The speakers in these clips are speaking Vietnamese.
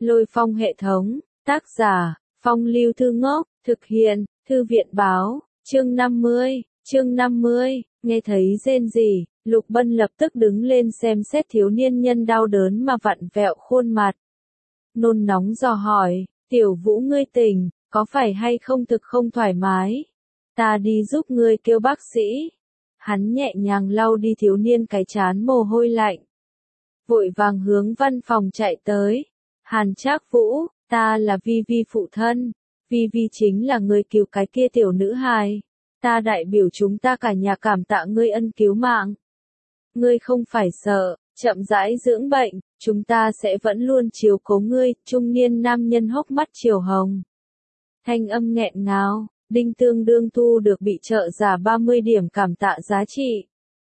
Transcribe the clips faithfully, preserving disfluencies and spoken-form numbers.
Lôi Phong hệ thống, tác giả, Phong Lưu Thư Ngốc, thực hiện, Thư viện báo, chương năm mươi, chương năm mươi, nghe thấy rên rỉ, Lục Bân lập tức đứng lên xem xét thiếu niên nhân đau đớn mà vặn vẹo khuôn mặt. Nôn nóng dò hỏi, tiểu Vũ ngươi tỉnh, có phải hay không thực không thoải mái? Ta đi giúp ngươi kêu bác sĩ. Hắn nhẹ nhàng lau đi thiếu niên cái trán mồ hôi lạnh. Vội vàng hướng văn phòng chạy tới. Hàn Trác Vũ, ta là Vi Vi phụ thân. Vi Vi chính là người cứu cái kia tiểu nữ hài. Ta đại biểu chúng ta cả nhà cảm tạ ngươi ân cứu mạng. Ngươi không phải sợ, chậm rãi dưỡng bệnh, chúng ta sẽ vẫn luôn chiếu cố ngươi. Trung niên nam nhân hốc mắt chiều hồng. Thanh âm nghẹn ngào, Đinh tương đương thu được bị trợ giả ba mươi điểm cảm tạ giá trị.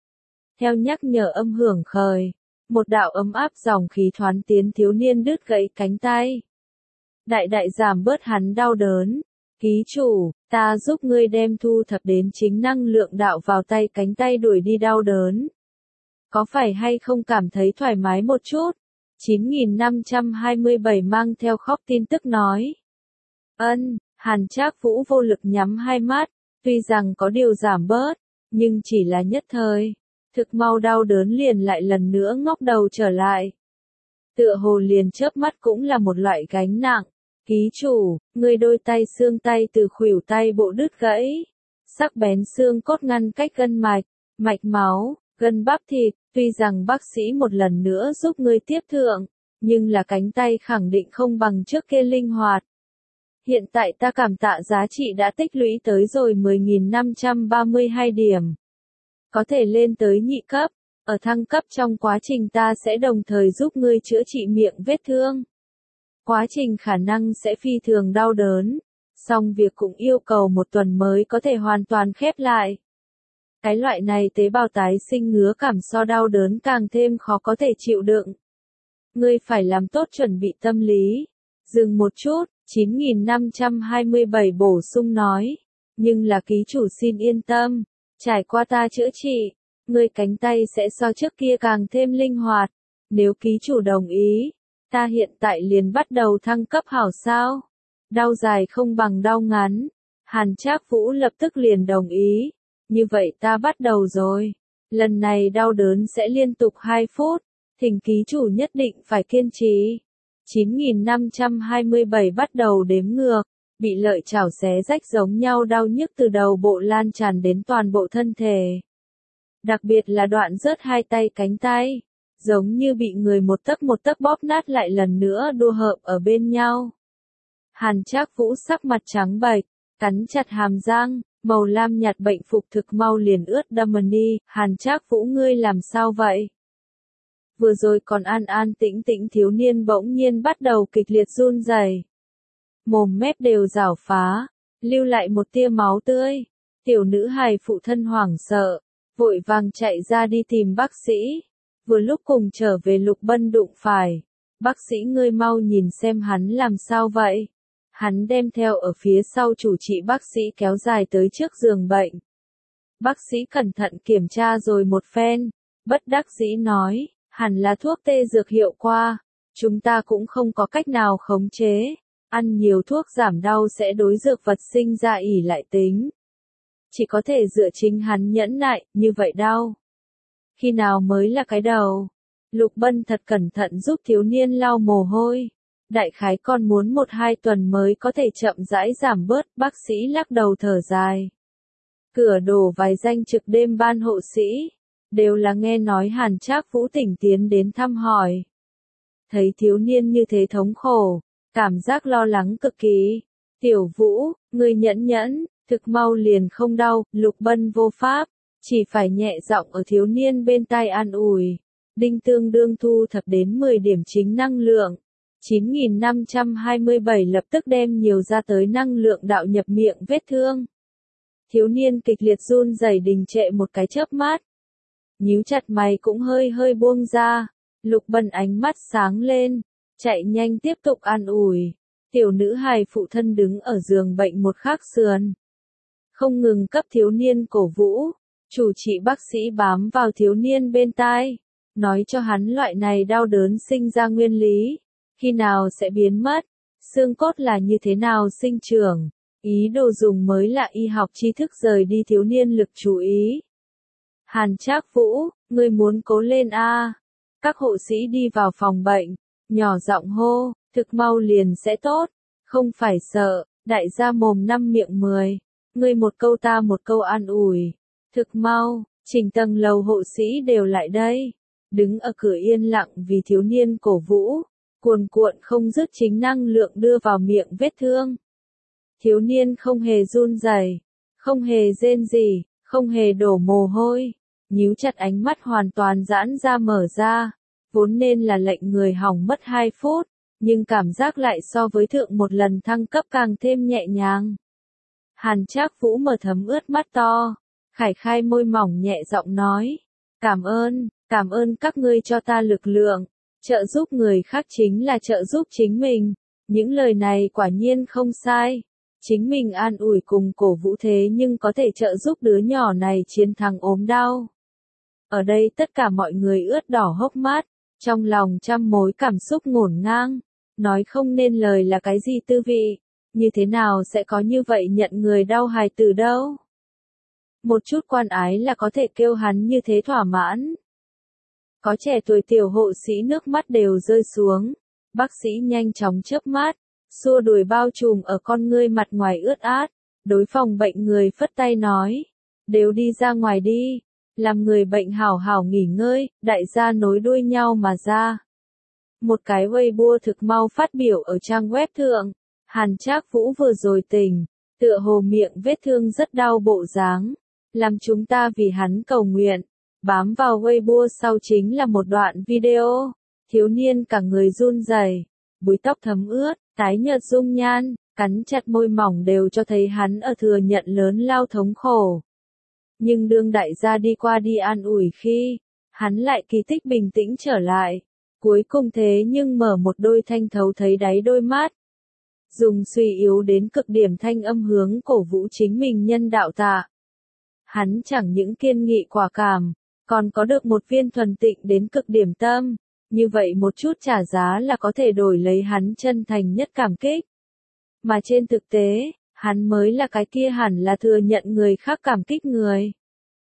Theo nhắc nhở âm hưởng khởi, một đạo ấm áp dòng khí thoán tiến thiếu niên đứt gãy cánh tay. Đại đại giảm bớt hắn đau đớn. Ký chủ, ta giúp ngươi đem thu thập đến chính năng lượng đạo vào tay cánh tay đuổi đi đau đớn. Có phải hay không cảm thấy thoải mái một chút? chín nghìn năm trăm hai mươi bảy mang theo khóc tin tức nói. Ân, Hàn Trác Vũ vô lực nhắm hai mắt, tuy rằng có điều giảm bớt, nhưng chỉ là nhất thời. Thực mau đau đớn liền lại lần nữa ngóc đầu trở lại. Tựa hồ liền chớp mắt cũng là một loại gánh nặng. Ký chủ, ngươi đôi tay xương tay từ khuỷu tay bộ đứt gãy. Sắc bén xương cốt ngăn cách gân mạch, mạch máu, gân bắp thịt. Tuy rằng bác sĩ một lần nữa giúp ngươi tiếp thượng, nhưng là cánh tay khẳng định không bằng trước kia linh hoạt. Hiện tại ta cảm tạ giá trị đã tích lũy tới rồi mười nghìn năm trăm ba mươi hai điểm. Có thể lên tới nhị cấp, ở thăng cấp trong quá trình ta sẽ đồng thời giúp ngươi chữa trị miệng vết thương. Quá trình khả năng sẽ phi thường đau đớn, song việc cũng yêu cầu một tuần mới có thể hoàn toàn khép lại. Cái loại này tế bào tái sinh ngứa cảm so đau đớn càng thêm khó có thể chịu đựng. Ngươi phải làm tốt chuẩn bị tâm lý. Dừng một chút, chín nghìn năm trăm hai mươi bảy bổ sung nói. Nhưng là ký chủ xin yên tâm, trải qua ta chữa trị, ngươi cánh tay sẽ so trước kia càng thêm linh hoạt. Nếu ký chủ đồng ý, ta hiện tại liền bắt đầu thăng cấp hảo sao? Đau dài không bằng đau ngắn. Hàn Trác Vũ lập tức liền đồng ý. Như vậy ta bắt đầu rồi. Lần này đau đớn sẽ liên tục hai phút. Thỉnh ký chủ nhất định phải kiên trì. chín nghìn năm trăm hai mươi bảy bắt đầu đếm ngược. Bị lợi chảo xé rách giống nhau đau nhức từ đầu bộ lan tràn đến toàn bộ thân thể. Đặc biệt là đoạn rớt hai tay cánh tay. Giống như bị người một tấc một tấc bóp nát lại lần nữa đua hợp ở bên nhau. Hàn Trác Vũ sắc mặt trắng bệch, cắn chặt hàm răng, màu lam nhạt bệnh phục thực mau liền ướt đẫm đi. Hàn Trác Vũ ngươi làm sao vậy? Vừa rồi còn an an tĩnh tĩnh thiếu niên bỗng nhiên bắt đầu kịch liệt run rẩy. Mồm mép đều rảo phá, lưu lại một tia máu tươi. Tiểu nữ hài phụ thân hoảng sợ, vội vàng chạy ra đi tìm bác sĩ. Vừa lúc cùng trở về Lục Bân đụng phải. Bác sĩ ngươi mau nhìn xem hắn làm sao vậy? Hắn đem theo ở phía sau chủ trị bác sĩ kéo dài tới trước giường bệnh. Bác sĩ cẩn thận kiểm tra rồi một phen. Bất đắc dĩ nói, hẳn là thuốc tê dược hiệu qua. Chúng ta cũng không có cách nào khống chế. Ăn nhiều thuốc giảm đau sẽ đối dược vật sinh ra ỷ lại tính. Chỉ có thể dựa chính hắn nhẫn nại, như vậy đau. Khi nào mới là cái đầu? Lục Bân thật cẩn thận giúp thiếu niên lau mồ hôi. Đại khái còn muốn một hai tuần mới có thể chậm rãi giảm bớt. Bác sĩ lắc đầu thở dài. Cửa đổ vài danh trực đêm ban hộ sĩ. Đều là nghe nói Hàn Trác Vũ tỉnh tiến đến thăm hỏi. Thấy thiếu niên như thế thống khổ, cảm giác lo lắng cực kỳ. Tiểu Vũ, ngươi nhẫn nhẫn, thực mau liền không đau. Lục Bân vô pháp, chỉ phải nhẹ giọng ở thiếu niên bên tai an ủi. Đinh tương đương thu thập đến mười điểm chính năng lượng. chín nghìn năm trăm hai mươi bảy lập tức đem nhiều ra tới năng lượng đạo nhập miệng vết thương. Thiếu niên kịch liệt run rẩy đình trệ một cái chớp mắt. Nhíu chặt mày cũng hơi hơi buông ra. Lục Bân ánh mắt sáng lên, chạy nhanh tiếp tục an ủi. Tiểu nữ hài phụ thân đứng ở giường bệnh một khắc sườn. Không ngừng cấp thiếu niên cổ vũ. Chủ trị bác sĩ bám vào thiếu niên bên tai. Nói cho hắn loại này đau đớn sinh ra nguyên lý. Khi nào sẽ biến mất? Xương cốt là như thế nào sinh trưởng? Ý đồ dùng mới là y học tri thức rời đi thiếu niên lực chú ý. Hàn Trác Vũ, ngươi muốn cố lên a. Các hộ sĩ đi vào phòng bệnh, nhỏ giọng hô, thực mau liền sẽ tốt, không phải sợ, đại gia mồm năm miệng mười, ngươi một câu ta một câu an ủi, thực mau, trình tầng lầu hộ sĩ đều lại đây, đứng ở cửa yên lặng vì thiếu niên cổ vũ, cuồn cuộn không dứt chính năng lượng đưa vào miệng vết thương. Thiếu niên không hề run rẩy, không hề rên rỉ, không hề đổ mồ hôi, nhíu chặt ánh mắt hoàn toàn giãn ra mở ra, vốn nên là lệnh người hỏng mất hai phút, nhưng cảm giác lại so với thượng một lần thăng cấp càng thêm nhẹ nhàng. Hàn Trác Vũ mở thấm ướt mắt to, khải khai môi mỏng nhẹ giọng nói, cảm ơn, cảm ơn các ngươi cho ta lực lượng, trợ giúp người khác chính là trợ giúp chính mình, những lời này quả nhiên không sai. Chính mình an ủi cùng cổ vũ thế nhưng có thể trợ giúp đứa nhỏ này chiến thắng ốm đau. Ở đây tất cả mọi người ướt đỏ hốc mắt, trong lòng trăm mối cảm xúc ngổn ngang, nói không nên lời là cái gì tư vị, như thế nào sẽ có như vậy nhận người đau hài tử đâu. Một chút quan ái là có thể kêu hắn như thế thỏa mãn. Có trẻ tuổi tiểu hộ sĩ nước mắt đều rơi xuống, bác sĩ nhanh chóng chớp mắt, xua đuổi bao trùm ở con ngươi mặt ngoài ướt át, đối phòng bệnh người phất tay nói, đều đi ra ngoài đi, làm người bệnh hảo hảo nghỉ ngơi, đại gia nối đuôi nhau mà ra. Một cái Weibo thực mau phát biểu ở trang web thượng, Hàn Trác Vũ vừa rồi tỉnh, tựa hồ miệng vết thương rất đau bộ dáng, làm chúng ta vì hắn cầu nguyện, bám vào Weibo sau chính là một đoạn video, thiếu niên cả người run rẩy, búi tóc thấm ướt, tái nhợt dung nhan, cắn chặt môi mỏng đều cho thấy hắn ở thừa nhận lớn lao thống khổ. Nhưng đương đại gia đi qua đi an ủi khi, hắn lại kỳ tích bình tĩnh trở lại, cuối cùng thế nhưng mở một đôi thanh thấu thấy đáy đôi mắt. Dùng suy yếu đến cực điểm thanh âm hướng cổ vũ chính mình nhân đạo tạ. Hắn chẳng những kiên nghị quả cảm, còn có được một viên thuần tịnh đến cực điểm tâm. Như vậy một chút trả giá là có thể đổi lấy hắn chân thành nhất cảm kích. Mà trên thực tế, hắn mới là cái kia hẳn là thừa nhận người khác cảm kích người.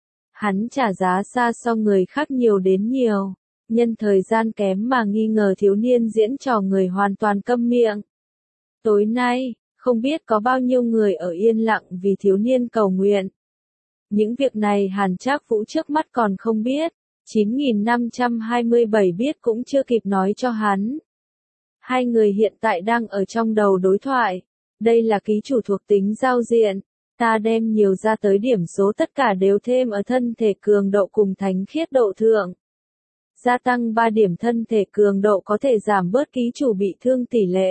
Hắn trả giá xa so người khác nhiều đến nhiều, nhân thời gian kém mà nghi ngờ thiếu niên diễn trò người hoàn toàn câm miệng. Tối nay, không biết có bao nhiêu người ở yên lặng vì thiếu niên cầu nguyện. Những việc này Hàn Trác Vũ trước mắt còn không biết. chín nghìn năm trăm hai mươi bảy biết cũng chưa kịp nói cho hắn. Hai người hiện tại đang ở trong đầu đối thoại. Đây là ký chủ thuộc tính giao diện. Ta đem nhiều ra tới điểm số tất cả đều thêm ở thân thể cường độ cùng thánh khiết độ thượng. Gia tăng ba điểm thân thể cường độ có thể giảm bớt ký chủ bị thương tỷ lệ.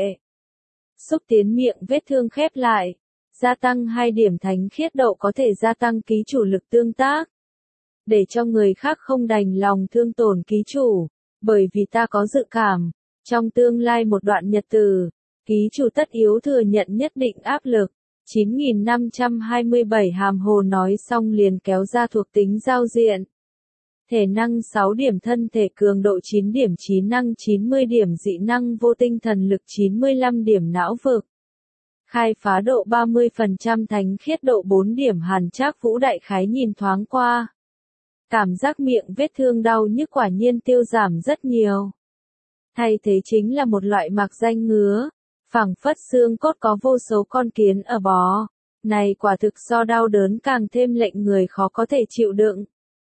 Xúc tiến miệng vết thương khép lại. Gia tăng hai điểm thánh khiết độ có thể gia tăng ký chủ lực tương tác. Để cho người khác không đành lòng thương tổn ký chủ, bởi vì ta có dự cảm, trong tương lai một đoạn nhật tử, ký chủ tất yếu thừa nhận nhất định áp lực. chín nghìn năm trăm hai mươi bảy hàm hồ nói xong liền kéo ra thuộc tính giao diện. Thể năng sáu điểm thân thể cường độ chín điểm trí năng chín mươi điểm dị năng vô tinh thần lực chín mươi lăm điểm não vực. Khai phá độ ba mươi phần trăm thánh khiết độ bốn điểm Hàn Trác Vũ đại khái nhìn thoáng qua. Cảm giác miệng vết thương đau nhức quả nhiên tiêu giảm rất nhiều. Thay thế chính là một loại mạc danh ngứa, phảng phất xương cốt có vô số con kiến ở bó. Này quả thực so đau đớn càng thêm lệnh người khó có thể chịu đựng.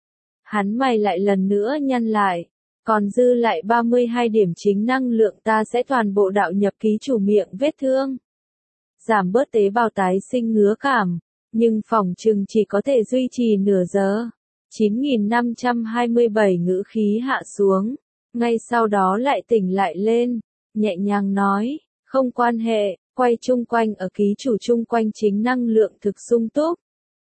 Hắn mày lại lần nữa nhăn lại, còn dư lại ba mươi hai điểm chính năng lượng ta sẽ toàn bộ đạo nhập ký chủ miệng vết thương. Giảm bớt tế bào tái sinh ngứa cảm, nhưng phỏng chừng chỉ có thể duy trì nửa giờ. chín nghìn năm trăm hai mươi bảy ngữ khí hạ xuống, ngay sau đó lại tỉnh lại lên, nhẹ nhàng nói, không quan hệ, quay chung quanh ở ký chủ chung quanh chính năng lượng thực sung túc.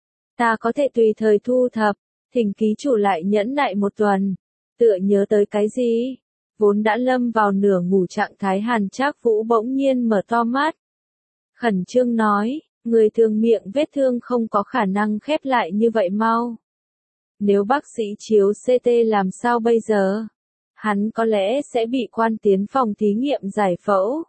Ta có thể tùy thời thu thập, thỉnh ký chủ lại nhẫn nại một tuần, tựa nhớ tới cái gì, vốn đã lâm vào nửa ngủ trạng thái Hàn Trác Vũ bỗng nhiên mở to mắt. Khẩn trương nói, người thường miệng vết thương không có khả năng khép lại như vậy mau. Nếu bác sĩ chiếu xê tê làm sao bây giờ? hắn có lẽ sẽ bị quan tiến phòng thí nghiệm giải phẫu.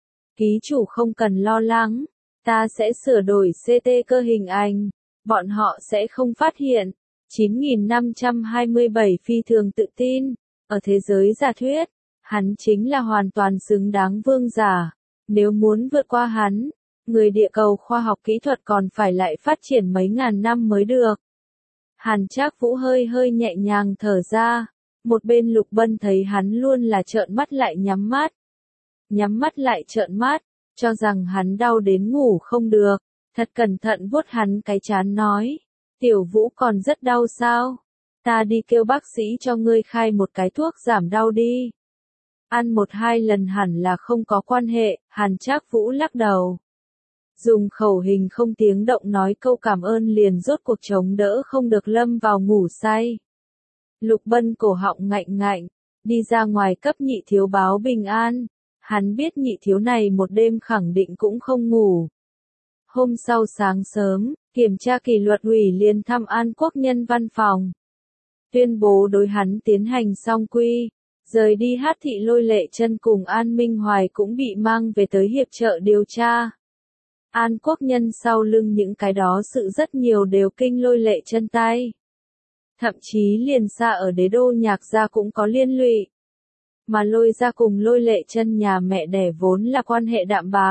Ký chủ không cần lo lắng, ta sẽ sửa đổi xê tê cơ hình ảnh, bọn họ sẽ không phát hiện. chín nghìn năm trăm hai mươi bảy phi thường tự tin, ở thế giới giả thuyết, hắn chính là hoàn toàn xứng đáng vương giả. Nếu muốn vượt qua hắn, người địa cầu khoa học kỹ thuật còn phải lại phát triển mấy ngàn năm mới được. Hàn Trác Vũ hơi hơi nhẹ nhàng thở ra, một bên Lục Bân thấy hắn luôn là trợn mắt lại nhắm mắt. Nhắm mắt lại trợn mắt, cho rằng hắn đau đến ngủ không được, thật cẩn thận vuốt hắn cái trán nói, Tiểu Vũ còn rất đau sao? Ta đi kêu bác sĩ cho ngươi khai một cái thuốc giảm đau đi. Ăn một hai lần hẳn là không có quan hệ, Hàn Trác Vũ lắc đầu. Dùng khẩu hình không tiếng động nói câu cảm ơn liền rốt cuộc chống đỡ không được lâm vào ngủ say. Lục Bân cổ họng ngạnh ngạnh, đi ra ngoài cấp nhị thiếu báo bình an. Hắn biết nhị thiếu này một đêm khẳng định cũng không ngủ. Hôm sau sáng sớm, kiểm tra kỷ luật ủy liền thăm An Quốc Nhân văn phòng. Tuyên bố đối hắn tiến hành song quy, rời đi Hát Thị Lôi Lệ Chân cùng An Minh Hoài cũng bị mang về tới hiệp trợ điều tra. An Quốc Nhân sau lưng những cái đó sự rất nhiều đều kinh Lôi Lệ Chân tay. Thậm chí liền xa ở đế đô Nhạc gia cũng có liên lụy. Mà Lôi gia cùng Lôi Lệ Chân nhà mẹ đẻ vốn là quan hệ đạm bạc.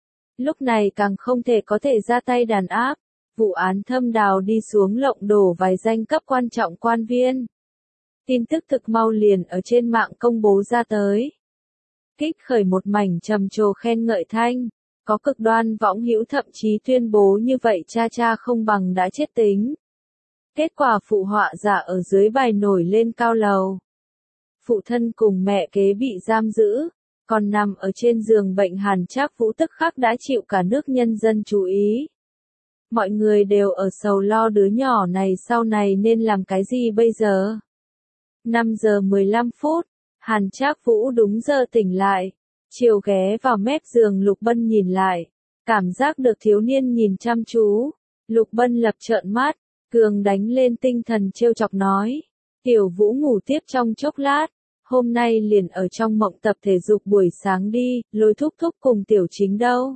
Lúc này càng không thể có thể ra tay đàn áp, vụ án thâm đào đi xuống lộng đổ vài danh cấp quan trọng quan viên. Tin tức thực mau liền ở trên mạng công bố ra tới. Kích khởi một mảnh trầm trồ khen ngợi thanh, có cực đoan võng hữu thậm chí tuyên bố như vậy cha cha không bằng đã chết tính. Kết quả phụ họa giả ở dưới bài nổi lên cao lầu. Phụ thân cùng mẹ kế bị giam giữ, còn nằm ở trên giường bệnh Hàn Trác Vũ tức khắc đã chịu cả nước nhân dân chú ý. Mọi người đều ở sầu lo đứa nhỏ này sau này nên làm cái gì bây giờ. năm giờ mười lăm phút, Hàn Trác Vũ đúng giờ tỉnh lại, chiều ghé vào mép giường Lục Bân nhìn lại, cảm giác được thiếu niên nhìn chăm chú. Lục Bân lập trợn mắt, cường đánh lên tinh thần trêu chọc nói, Tiểu Vũ ngủ tiếp trong chốc lát. Hôm nay liền ở trong mộng tập thể dục buổi sáng đi, Lôi thúc thúc cùng Tiểu Chính đâu?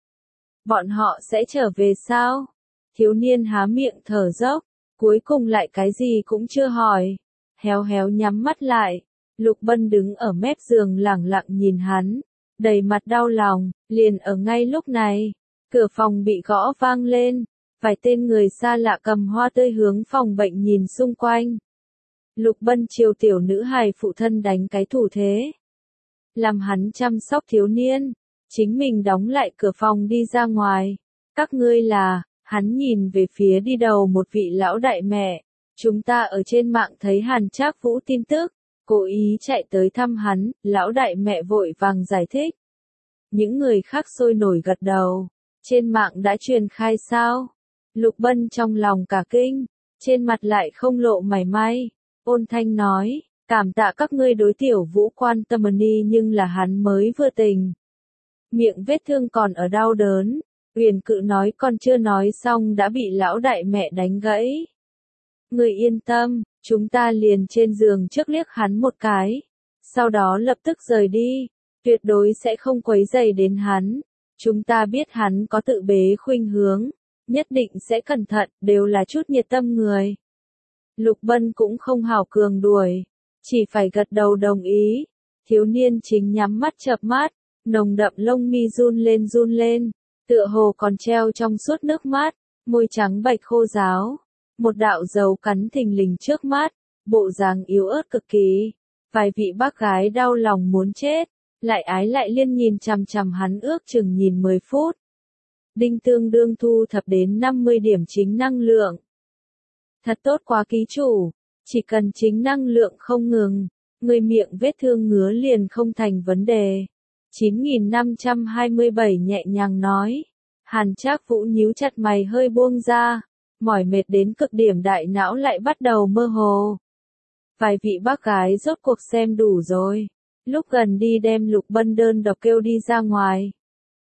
Bọn họ sẽ trở về sao? Thiếu niên há miệng thở dốc, cuối cùng lại cái gì cũng chưa hỏi. Héo héo nhắm mắt lại, Lục Bân đứng ở mép giường lẳng lặng nhìn hắn, đầy mặt đau lòng, liền ở ngay lúc này. Cửa phòng bị gõ vang lên, vài tên người xa lạ cầm hoa tươi hướng phòng bệnh nhìn xung quanh. Lục Bân chiều tiểu nữ hài phụ thân đánh cái thủ thế. Làm hắn chăm sóc thiếu niên, chính mình đóng lại cửa phòng đi ra ngoài. Các ngươi là, hắn nhìn về phía đi đầu một vị lão đại mẹ. Chúng ta ở trên mạng thấy Hàn Trác Vũ tin tức, cố ý chạy tới thăm hắn, lão đại mẹ vội vàng giải thích. Những người khác sôi nổi gật đầu, trên mạng đã truyền khai sao? Lục Bân trong lòng cả kinh, trên mặt lại không lộ mảy may. Ôn thanh nói, cảm tạ các ngươi đối Tiểu Vũ quan tâm ni nhưng là hắn mới vừa tình. Miệng vết thương còn ở đau đớn, Uyển Cự nói còn chưa nói xong đã bị lão đại mẹ đánh gãy. Người yên tâm, chúng ta liền trên giường trước liếc hắn một cái, sau đó lập tức rời đi, tuyệt đối sẽ không quấy rầy đến hắn. Chúng ta biết hắn có tự bế khuynh hướng, nhất định sẽ cẩn thận, đều là chút nhiệt tâm người. Lục Bân cũng không hảo cường đuổi, chỉ phải gật đầu đồng ý. Thiếu niên chính nhắm mắt chợp mắt, nồng đậm lông mi run lên run lên, tựa hồ còn treo trong suốt nước mắt, môi trắng bạch khô ráo, một đạo dấu cắn thình lình trước mắt, bộ dáng yếu ớt cực kỳ. Vài vị bác gái đau lòng muốn chết, lại ái lại liên nhìn chằm chằm hắn ước chừng nhìn mười phút. Đinh tương đương thu thập đến năm mươi điểm chính năng lượng. Thật tốt quá ký chủ, chỉ cần chính năng lượng không ngừng, người miệng vết thương ngứa liền không thành vấn đề. chín nghìn năm trăm hai mươi bảy nhẹ nhàng nói. Hàn Trác Vũ nhíu chặt mày hơi buông ra, mỏi mệt đến cực điểm đại não lại bắt đầu mơ hồ. Vài vị bác gái rốt cuộc xem đủ rồi, lúc gần đi đem Lục Bân đơn độc kêu đi ra ngoài.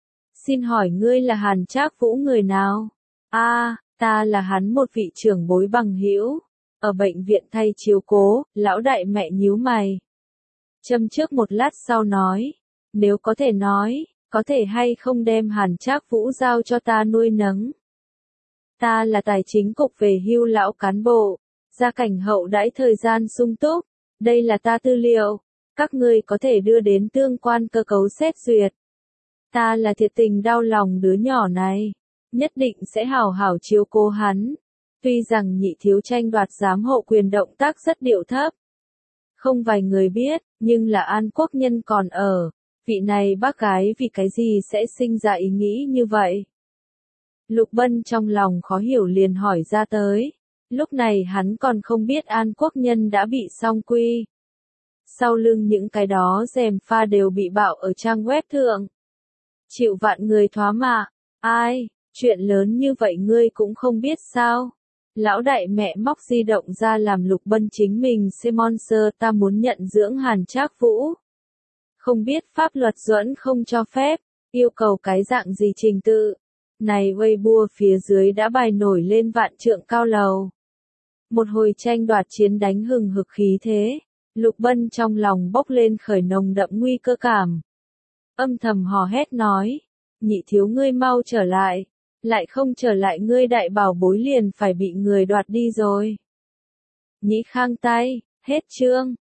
Xin hỏi ngươi là Hàn Trác Vũ người nào? A, à, ta là hắn một vị trưởng bối bằng hữu, ở bệnh viện thay chiếu cố. Lão đại mẹ nhíu mày. châm trước một lát sau nói, nếu có thể nói, có thể hay không đem Hàn Trác Vũ giao cho ta nuôi nấng. Ta là tài chính cục về hưu lão cán bộ, gia cảnh hậu đãi thời gian sung túc, đây là ta tư liệu, các ngươi có thể đưa đến tương quan cơ cấu xét duyệt. Ta là thiệt tình đau lòng đứa nhỏ này, nhất định sẽ hảo hảo chiếu cố hắn. Tuy rằng nhị thiếu tranh đoạt giám hộ quyền động tác rất điệu thấp. Không vài người biết, nhưng là An Quốc Nhân còn ở, vị này bác gái vì cái gì sẽ sinh ra ý nghĩ như vậy. Lục Bân trong lòng khó hiểu liền hỏi ra tới, lúc này hắn còn không biết An Quốc Nhân đã bị song quy. Sau lưng những cái đó rèm pha đều bị bạo ở trang web thượng. Chịu vạn người thoá mạ, ai, chuyện lớn như vậy ngươi cũng không biết sao. Lão đại mẹ móc di động ra làm Lục Bân chính mình sponsor, ta muốn nhận dưỡng Hàn Trác Vũ. Không biết pháp luật duẫn không cho phép, yêu cầu cái dạng gì trình tự. Này Weibo phía dưới đã bài nổi lên vạn trượng cao lầu. Một hồi tranh đoạt chiến đánh hừng hực khí thế, Lục Bân trong lòng bốc lên khởi nồng đậm nguy cơ cảm. Âm thầm hò hét nói, nhị thiếu ngươi mau trở lại, lại không trở lại ngươi đại bảo bối liền phải bị người đoạt đi rồi. Nhĩ Khang tay, hết chương.